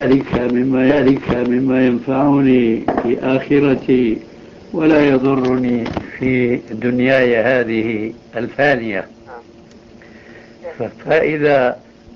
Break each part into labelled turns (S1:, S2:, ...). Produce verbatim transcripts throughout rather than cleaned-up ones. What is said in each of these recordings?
S1: ذلك مما ذلك مما ينفعني في آخرتي ولا يضرني في دنياي هذه الفانية. فإذا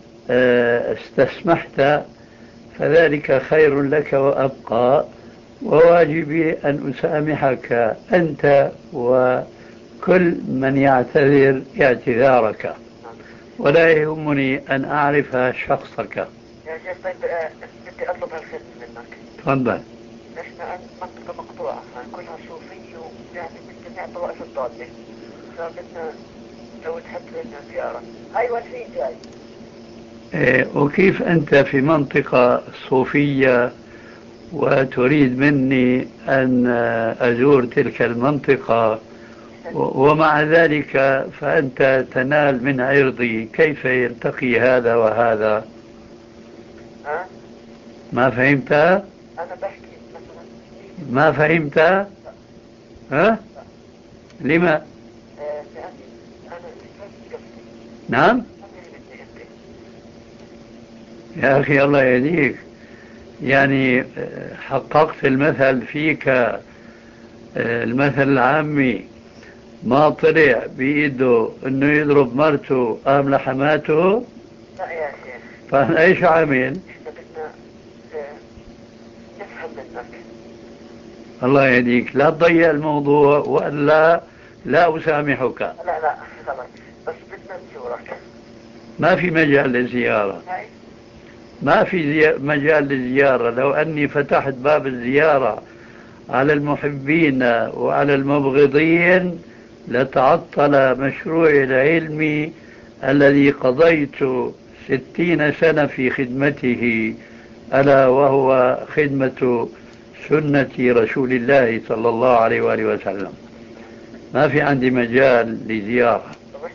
S1: استسمحت فذلك خير لك وأبقى، وواجبي أن أسامحك أنت وكل من يعتذر اعتذارك، ولا يهمني أن أعرف شخصك.
S2: يا شيخ طيب بدي أطلب هالخدمة منك.
S1: تفضل.
S2: إحنا منطقة مقطوعة كلها صوفية ويعني من جميع طوائف الضالة، فبدنا لو تحط لنا زيارة. هاي والحين جاي.
S1: إيه، وكيف أنت في منطقة صوفية وتريد مني أن أزور تلك المنطقة ومع ذلك فأنت تنال من عرضي؟ كيف يلتقي هذا وهذا؟
S2: ها؟
S1: ما فهمت؟
S2: أنا بحكي مثلا.
S1: ما فهمت؟ ها؟ لا. لما؟
S2: آه أنا
S1: نعم؟ يا أخي الله يهديك، يعني حققت المثل فيك، المثل العامي، ما طلع بإيده أنه يضرب مرته أم لحماته.
S2: لا يا شيخ.
S1: فأنا إيش عامل؟
S2: إحنا بدنا نفهم منك.
S1: الله يهديك، لا تضيع الموضوع وإلا لا أسامحك.
S2: لا لا خلاص، بس بدنا نزورك.
S1: ما في مجال للزيارة.
S2: هاي.
S1: ما في مجال للزيارة. لو أني فتحت باب الزيارة على المحبين وعلى المبغضين لتعطل مشروعي العلمي الذي قضيت ستين سنة في خدمته، ألا وهو خدمة سنة رسول الله صلى الله عليه وآله وسلم. ما في عندي مجال لزيارة.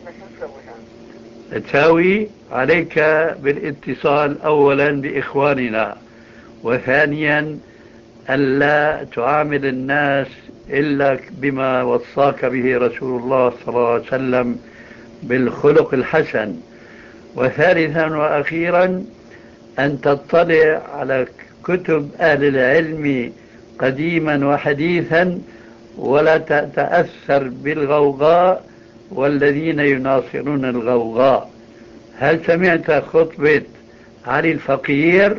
S1: تساوي عليك بالاتصال أولا بإخواننا، وثانيا ألا تعامل الناس إلا بما وصاك به رسول الله صلى الله عليه وسلم بالخلق الحسن، وثالثا وأخيرا أن تطلع على كتب أهل العلم قديما وحديثا، ولا تتأثر بالغوغاء والذين يناصرون الغوغاء. هل سمعت خطبة علي الفقير؟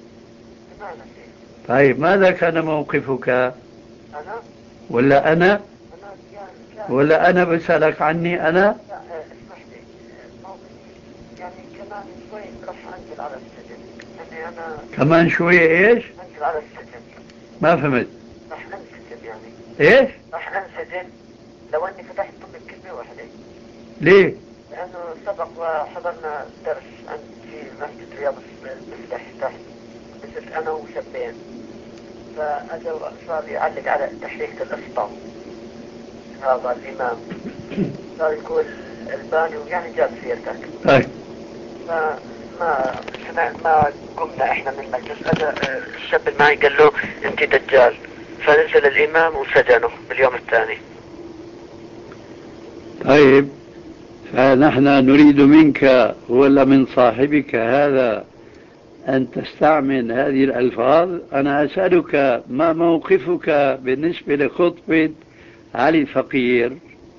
S1: طيب ماذا كان موقفك؟
S2: أنا؟
S1: ولا أنا؟
S2: أنا
S1: ولا أنا بسألك عني أنا؟
S2: لا اسمح لي، موقفي يعني كمان شوي راح أنزل على السجن، يعني أنا
S1: كمان شوي إيش؟
S2: أنزل على السجن.
S1: ما فهمت.
S2: راح أنسجن يعني.
S1: إيش؟
S2: راح أنسجن لو أني فتحت ضمن كلمة واحدة.
S1: ليه؟
S2: لأنه سبق وحضرنا درس عن في مسجد رياض المفتاح تحت، مثل أنا وشابين، فأجا صار يعلق على تحريكة الأسطى هذا الإمام، صار يقول الباني ويعني جاب سيرتك.
S1: طيب.
S2: فما سمع ما قمنا إحنا من المجلس. أجا الشاب اللي معي قال له أنت دجال، فنزل الإمام وسجنه باليوم الثاني.
S1: طيب، فنحن نريد منك ولا من صاحبك هذا أن تستعمل هذه الألفاظ. أنا أسألك ما موقفك بالنسبة لخطبة علي الفقير؟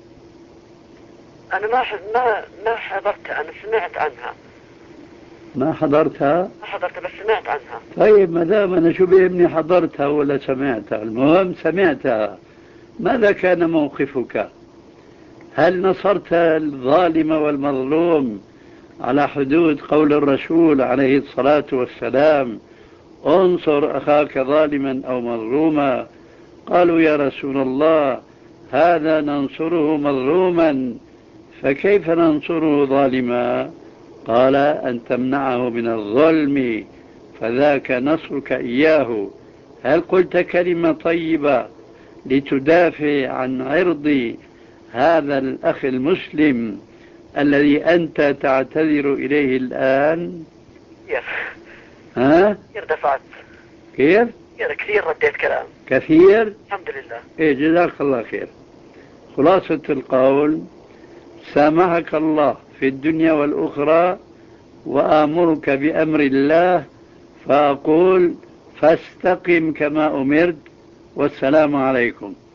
S2: أنا ما ما ما حضرتها، أنا سمعت عنها.
S1: ما حضرتها؟
S2: ما حضرتها بس سمعت عنها.
S1: طيب، ما دام أنا شو بيهمني حضرتها ولا سمعتها، المهم سمعتها. ماذا كان موقفك؟ هل نصرت الظالم والمظلوم على حدود قول الرسول عليه الصلاة والسلام انصر أخاك ظالما أو مظلوما؟ قالوا يا رسول الله هذا ننصره مظلوما، فكيف ننصره ظالما؟ قال أن تمنعه من الظلم، فذاك نصرك إياه. هل قلت كلمة طيبة لتدافع عن عرض هذا الأخ المسلم الذي أنت تعتذر إليه الآن؟
S2: كثير.
S1: ها؟
S2: كثير دفعت.
S1: كيف؟
S2: كثير رديت كلام.
S1: كثير؟
S2: الحمد لله.
S1: إيه، جزاك الله خير. خلاصة القول سامحك الله في الدنيا والأخرى، وآمرك بأمر الله فأقول فاستقم كما أمرت، والسلام عليكم.